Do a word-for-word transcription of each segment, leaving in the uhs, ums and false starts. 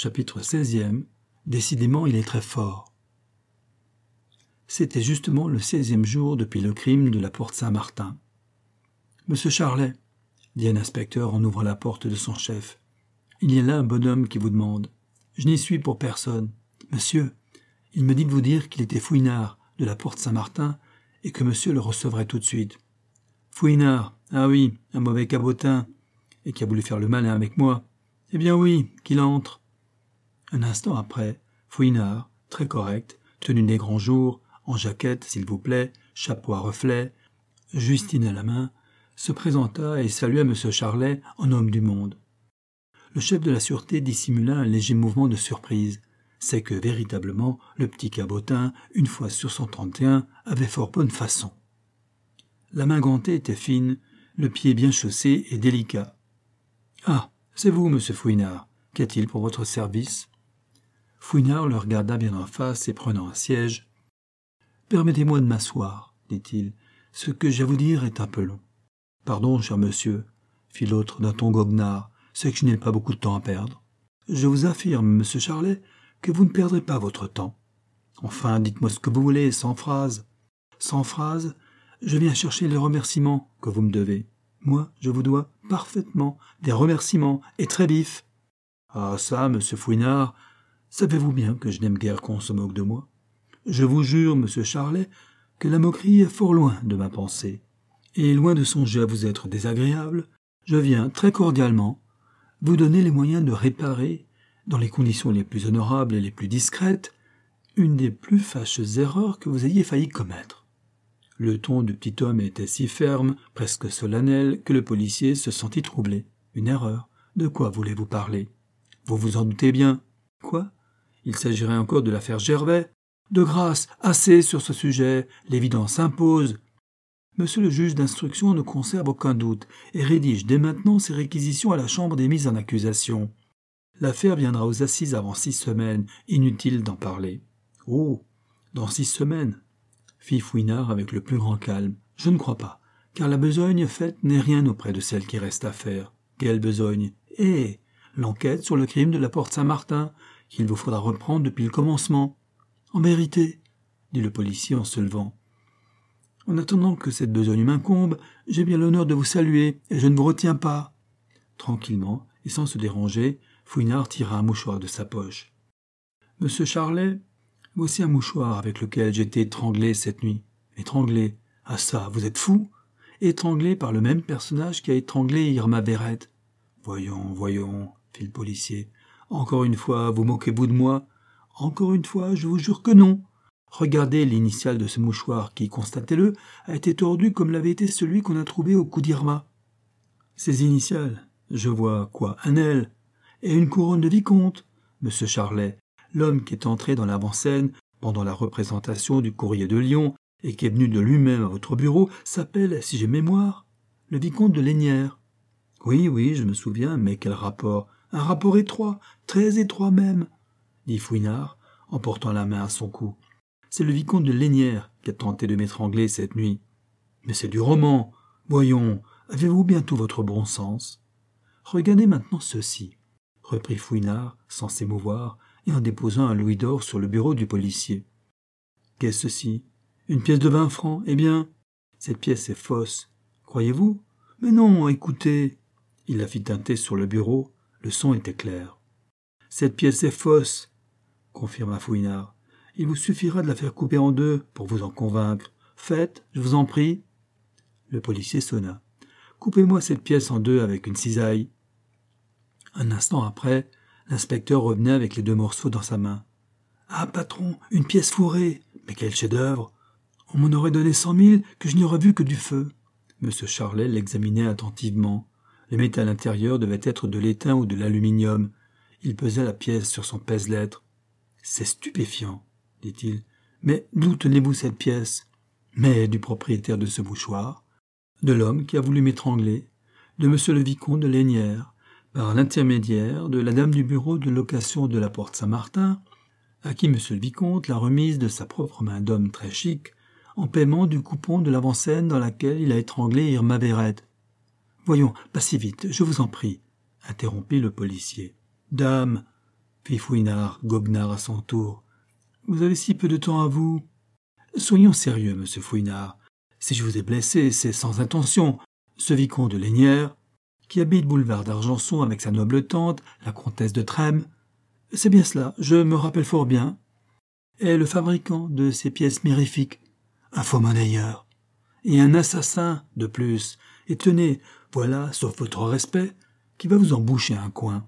Chapitre seizième. Décidément, il est très fort. C'était justement le seizième jour depuis le crime de la porte Saint-Martin. « Monsieur Charlet, » dit un inspecteur en ouvrant la porte de son chef, « il y a là un bonhomme qui vous demande. Je n'y suis pour personne. Monsieur, il me dit de vous dire qu'il était Fouinard de la porte Saint-Martin et que monsieur le recevrait tout de suite. » Fouinard, ah oui, un mauvais cabotin, et qui a voulu faire le malin avec moi. Eh bien oui, qu'il entre. Un instant après, Fouinard, très correct, tenue des grands jours, en jaquette, s'il vous plaît, chapeau à reflets, Justine à la main, se présenta et salua M. Charlet en homme du monde. Le chef de la sûreté dissimula un léger mouvement de surprise. C'est que, véritablement, le petit cabotin, une fois sur son trente et un, avait fort bonne façon. La main gantée était fine, le pied bien chaussé et délicat. « Ah, c'est vous, monsieur Fouinard. Qu'y a-t-il pour votre service ?» Fouinard le regarda bien en face et prenant un siège. « Permettez-moi de m'asseoir, dit-il. Ce que j'ai à vous dire est un peu long. »« Pardon, cher monsieur, » fit l'autre d'un ton goguenard, « c'est que je n'ai pas beaucoup de temps à perdre. Je vous affirme, monsieur Charlet, que vous ne perdrez pas votre temps. Enfin, dites-moi ce que vous voulez, sans phrase. Sans phrase, je viens chercher les remerciements que vous me devez. Moi, je vous dois parfaitement des remerciements, et très vifs. Ah ça, monsieur Fouinard, savez-vous bien que je n'aime guère qu'on se moque de moi? Je vous jure, monsieur Charlet, que la moquerie est fort loin de ma pensée. Et loin de songer à vous être désagréable, je viens très cordialement vous donner les moyens de réparer, dans les conditions les plus honorables et les plus discrètes, une des plus fâcheuses erreurs que vous ayez failli commettre. » Le ton du petit homme était si ferme, presque solennel, que le policier se sentit troublé. « Une erreur? De quoi voulez-vous parler? Vous vous en doutez bien. »« Quoi? Il s'agirait encore de l'affaire Gervais? De grâce, assez sur ce sujet, l'évidence impose. Monsieur le juge d'instruction ne conserve aucun doute et rédige dès maintenant ses réquisitions à la chambre des mises en accusation. L'affaire viendra aux assises avant six semaines, inutile d'en parler. »« Oh, dans six semaines ?» fit Fouinard avec le plus grand calme. « Je ne crois pas, car la besogne faite n'est rien auprès de celle qui reste à faire. »« Quelle besogne ? » ?»« Eh, l'enquête sur le crime de la porte Saint-Martin, qu'il vous faudra reprendre depuis le commencement. »« En vérité, » dit le policier en se levant. « En attendant que cette besogne m'incombe, j'ai bien l'honneur de vous saluer, et je ne vous retiens pas. » Tranquillement, et sans se déranger, Fouinard tira un mouchoir de sa poche. « Monsieur Charlet, voici un mouchoir avec lequel j'ai été étranglé cette nuit. »« Étranglé? Ah ça, vous êtes fou? Étranglé par le même personnage qui a étranglé Irma Berrette. »« Voyons, voyons, » fit le policier. « Encore une fois, vous moquez-vous de moi? Encore une fois, je vous jure que non. Regardez l'initiale de ce mouchoir qui, constatez-le, a été tordu comme l'avait été celui qu'on a trouvé au cou d'Irma. Ces initiales, je vois quoi? Un L et une couronne de vicomte, monsieur Charlet. L'homme qui est entré dans l'avant-scène pendant la représentation du Courrier de Lyon et qui est venu de lui-même à votre bureau s'appelle, si j'ai mémoire, le vicomte de Lénières. »« Oui, oui, je me souviens, mais quel rapport? Un rapport étroit, très étroit même, » dit Fouinard en portant la main à son cou. « C'est le vicomte de Lénières qui a tenté de m'étrangler cette nuit. »« Mais c'est du roman. Voyons, avez-vous bien tout votre bon sens? »« Regardez maintenant ceci, » reprit Fouinard sans s'émouvoir et en déposant un louis d'or sur le bureau du policier. « Qu'est-ce ceci? Une pièce de vingt francs? Eh bien, cette pièce est fausse. Croyez-vous? Mais non, écoutez. » Il la fit tinter sur le bureau. Le son était clair. « Cette pièce est fausse, » confirma Fouinard. « Il vous suffira de la faire couper en deux pour vous en convaincre. Faites, je vous en prie. » Le policier sonna. « Coupez-moi cette pièce en deux avec une cisaille. » Un instant après, l'inspecteur revenait avec les deux morceaux dans sa main. « Ah, patron, une pièce fourrée! Mais quel chef-d'œuvre! On m'en aurait donné cent mille que je n'y aurais vu que du feu. » Monsieur Charlet l'examinait attentivement. Le métal intérieur devait être de l'étain ou de l'aluminium. Il pesait la pièce sur son pèse-lettres. « C'est stupéfiant, » dit-il. « Mais d'où tenez-vous cette pièce? »« Mais du propriétaire de ce mouchoir, de l'homme qui a voulu m'étrangler, de monsieur le vicomte de Lénières, par l'intermédiaire de la dame du bureau de location de la porte Saint-Martin, à qui monsieur le vicomte l'a remise de sa propre main d'homme très chic, en paiement du coupon de l'avant-scène dans laquelle il a étranglé Irma Berrette. »« Voyons, pas si vite, je vous en prie, » interrompit le policier. « Dame, fit Fouinard, goguenard à son tour. Vous avez si peu de temps à vous. Soyons sérieux, monsieur Fouinard. Si je vous ai blessé, c'est sans intention. Ce vicomte de Lénières, qui habite boulevard d'Argenson avec sa noble tante, la comtesse de Trême, c'est bien cela, je me rappelle fort bien, est le fabricant de ces pièces mirifiques, un faux monnayeur, et un assassin de plus. Et tenez, voilà, sauf votre respect, qui va vous emboucher un coin.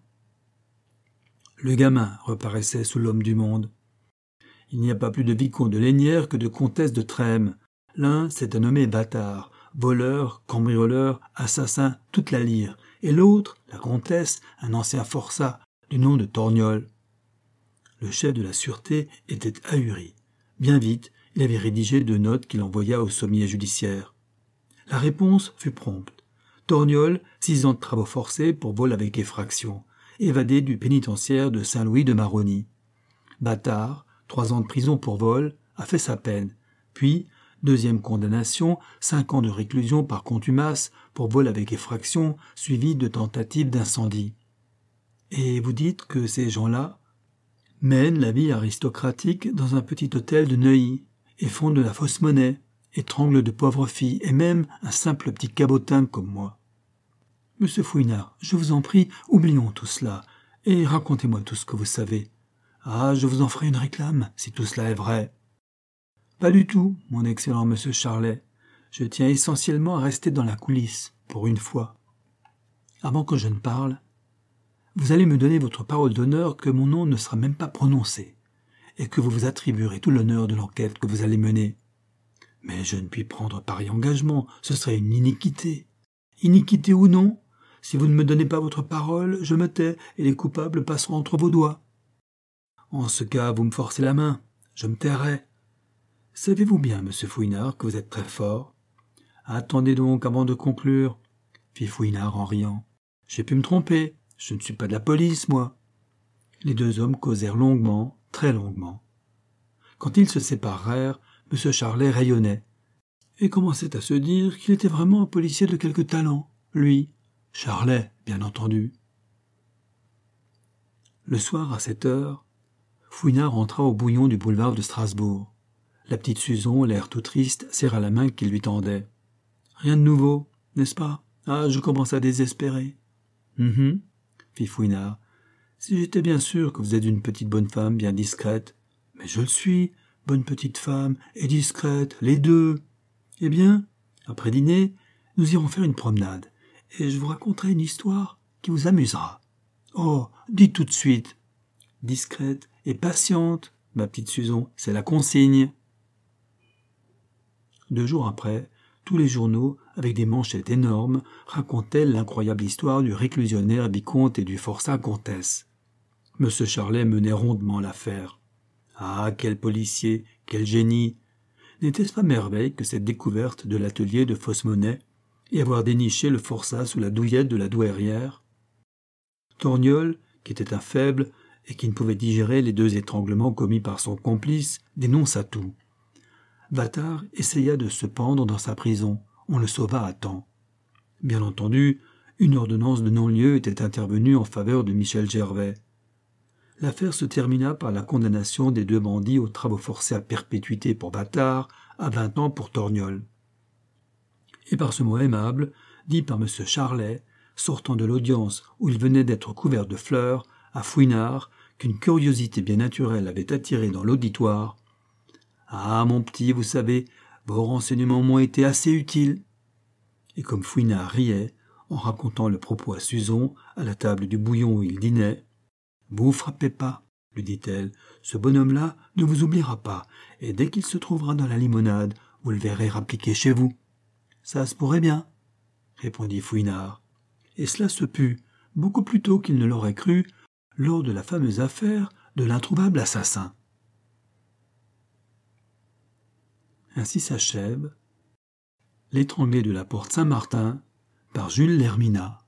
Le gamin reparaissait sous l'homme du monde. Il n'y a pas plus de vicomte de Lénières que de comtesse de Trême. L'un s'est nommé bâtard, voleur, cambrioleur, assassin, toute la lyre, et l'autre, la comtesse, un ancien forçat, du nom de Torgnole. Le chef de la sûreté était ahuri. Bien vite, il avait rédigé deux notes qu'il envoya au sommier judiciaire. La réponse fut prompte. Torgnole, six ans de travaux forcés pour vol avec effraction, évadé du pénitentiaire de Saint-Louis de Maroni. Bâtard, trois ans de prison pour vol, a fait sa peine, puis, deuxième condamnation, cinq ans de réclusion par contumace pour vol avec effraction, suivi de tentative d'incendie. Et vous dites que ces gens-là mènent la vie aristocratique dans un petit hôtel de Neuilly, et font de la fausse monnaie, étranglent de pauvres filles, et même un simple petit cabotin comme moi. Monsieur Fouinard, je vous en prie, oublions tout cela, et racontez-moi tout ce que vous savez. Ah, je vous en ferai une réclame, si tout cela est vrai. Pas du tout, mon excellent monsieur Charlet. Je tiens essentiellement à rester dans la coulisse, pour une fois. Avant que je ne parle, vous allez me donner votre parole d'honneur que mon nom ne sera même pas prononcé, et que vous vous attribuerez tout l'honneur de l'enquête que vous allez mener. Mais je ne puis prendre pareil engagement, ce serait une iniquité. Iniquité ou non, si vous ne me donnez pas votre parole, je me tais, et les coupables passeront entre vos doigts. En ce cas, vous me forcez la main, je me tairai. Savez-vous bien, monsieur Fouinard, que vous êtes très fort? Attendez donc avant de conclure, fit Fouinard en riant. J'ai pu me tromper, je ne suis pas de la police, moi. Les deux hommes causèrent longuement, très longuement. Quand ils se séparèrent, monsieur Charlet rayonnait, et commençait à se dire qu'il était vraiment un policier de quelque talent, lui, Charlet, bien entendu. Le soir, à sept heures, Fouinard entra au bouillon du boulevard de Strasbourg. La petite Susan, l'air tout triste, serra la main qu'il lui tendait. « Rien de nouveau, n'est-ce pas? Ah, je commence à désespérer. Hum, fit Fouinard. « Si j'étais bien sûr que vous êtes une petite bonne femme bien discrète. Mais je le suis, bonne petite femme et discrète, les deux. Eh bien, après dîner, nous irons faire une promenade, et je vous raconterai une histoire qui vous amusera. Oh, dites tout de suite. Discrète et patiente, ma petite Susan, c'est la consigne. » Deux jours après, tous les journaux, avec des manchettes énormes, racontaient l'incroyable histoire du réclusionnaire vicomte et du forçat comtesse. Monsieur Charlet menait rondement l'affaire. Ah, quel policier, quel génie! N'était-ce pas merveille que cette découverte de l'atelier de fausse monnaie et avoir déniché le forçat sous la douillette de la douairière? Torgnole, qui était un faible et qui ne pouvait digérer les deux étranglements commis par son complice, dénonça tout. Bâtard essaya de se pendre dans sa prison. On le sauva à temps. Bien entendu, une ordonnance de non-lieu était intervenue en faveur de Michel Gervais. L'affaire se termina par la condamnation des deux bandits aux travaux forcés à perpétuité pour Bâtard, à vingt ans pour Torgnole. Et par ce mot aimable, dit par M. Charlet, sortant de l'audience où il venait d'être couvert de fleurs, à Fouinard, qu'une curiosité bien naturelle avait attiré dans l'auditoire. « Ah, mon petit, vous savez, vos renseignements m'ont été assez utiles. » Et comme Fouinard riait, en racontant le propos à Susan, à la table du bouillon où il dînait, « Vous frappez pas, lui dit-elle, ce bonhomme-là ne vous oubliera pas, et dès qu'il se trouvera dans la limonade, vous le verrez rappliquer chez vous. »« Ça se pourrait bien, » répondit Fouinard. Et cela se put, beaucoup plus tôt qu'il ne l'aurait cru, lors de la fameuse affaire de l'introuvable assassin. Ainsi s'achève L'étranglé de la porte Saint-Martin par Jules Lermina.